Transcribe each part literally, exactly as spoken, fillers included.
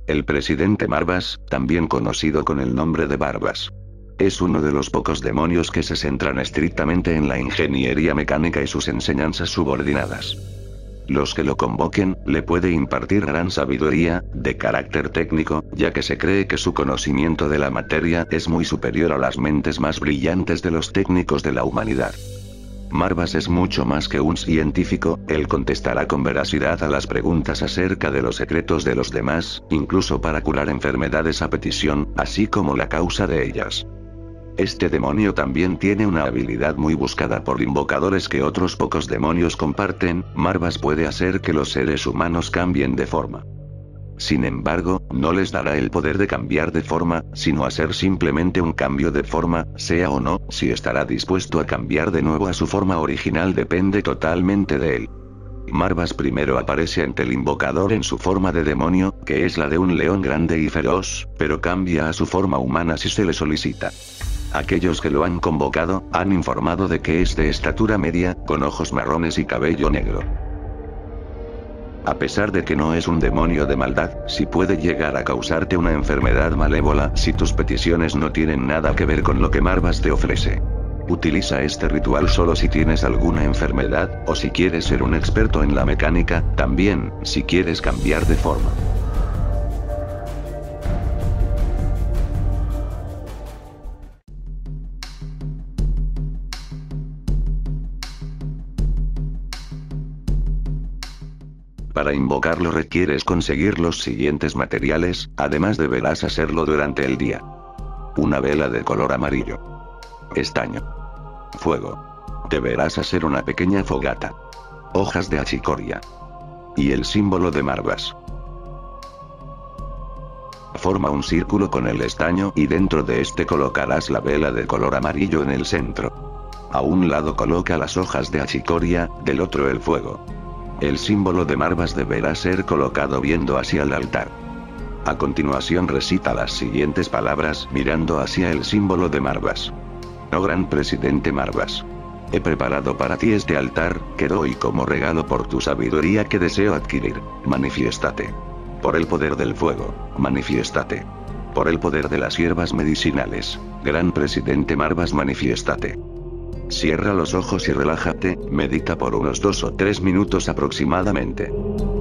El presidente Marvas, también conocido con el nombre de Barbas, es uno de los pocos demonios que se centran estrictamente en la ingeniería mecánica y sus enseñanzas subordinadas. Los que lo convoquen, le puede impartir gran sabiduría, de carácter técnico, ya que se cree que su conocimiento de la materia es muy superior a las mentes más brillantes de los técnicos de la humanidad. Marvas es mucho más que un científico, él contestará con veracidad a las preguntas acerca de los secretos de los demás, incluso para curar enfermedades a petición, así como la causa de ellas. Este demonio también tiene una habilidad muy buscada por invocadores que otros pocos demonios comparten. Marvas puede hacer que los seres humanos cambien de forma. Sin embargo, no les dará el poder de cambiar de forma, sino hacer simplemente un cambio de forma, sea o no, si estará dispuesto a cambiar de nuevo a su forma original depende totalmente de él. Marvas primero aparece ante el invocador en su forma de demonio, que es la de un león grande y feroz, pero cambia a su forma humana si se le solicita. Aquellos que lo han convocado, han informado de que es de estatura media, con ojos marrones y cabello negro. A pesar de que no es un demonio de maldad, sí puede llegar a causarte una enfermedad malévola si tus peticiones no tienen nada que ver con lo que Marvas te ofrece. Utiliza este ritual solo si tienes alguna enfermedad, o si quieres ser un experto en la mecánica, también, si quieres cambiar de forma. Para invocarlo requieres conseguir los siguientes materiales, además deberás hacerlo durante el día. Una vela de color amarillo. Estaño. Fuego. Deberás hacer una pequeña fogata. Hojas de achicoria. Y el símbolo de Marvas. Forma un círculo con el estaño y dentro de este colocarás la vela de color amarillo en el centro. A un lado coloca las hojas de achicoria, del otro el fuego. El símbolo de Marvas deberá ser colocado viendo hacia el altar. A continuación recita las siguientes palabras mirando hacia el símbolo de Marvas. Oh gran presidente Marvas. He preparado para ti este altar, que doy como regalo por tu sabiduría que deseo adquirir. Manifiéstate. Por el poder del fuego, manifiéstate. Por el poder de las hierbas medicinales, gran presidente Marvas, manifiéstate. Cierra los ojos y relájate, medita por unos dos o tres minutos aproximadamente.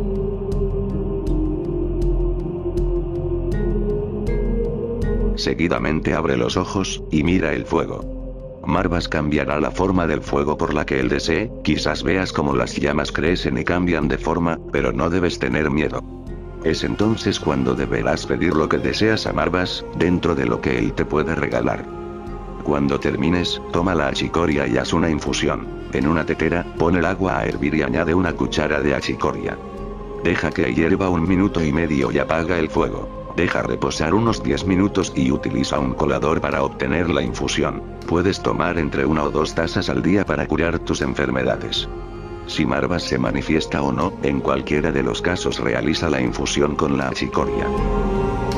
Seguidamente abre los ojos, y mira el fuego. Marvas cambiará la forma del fuego por la que él desee, quizás veas cómo las llamas crecen y cambian de forma, pero no debes tener miedo. Es entonces cuando deberás pedir lo que deseas a Marvas, dentro de lo que él te puede regalar. Cuando termines, toma la achicoria y haz una infusión. En una tetera, pon el agua a hervir y añade una cuchara de achicoria. Deja que hierva un minuto y medio y apaga el fuego. Deja reposar unos diez minutos y utiliza un colador para obtener la infusión. Puedes tomar entre una o dos tazas al día para curar tus enfermedades. Si Marvas se manifiesta o no, en cualquiera de los casos realiza la infusión con la achicoria.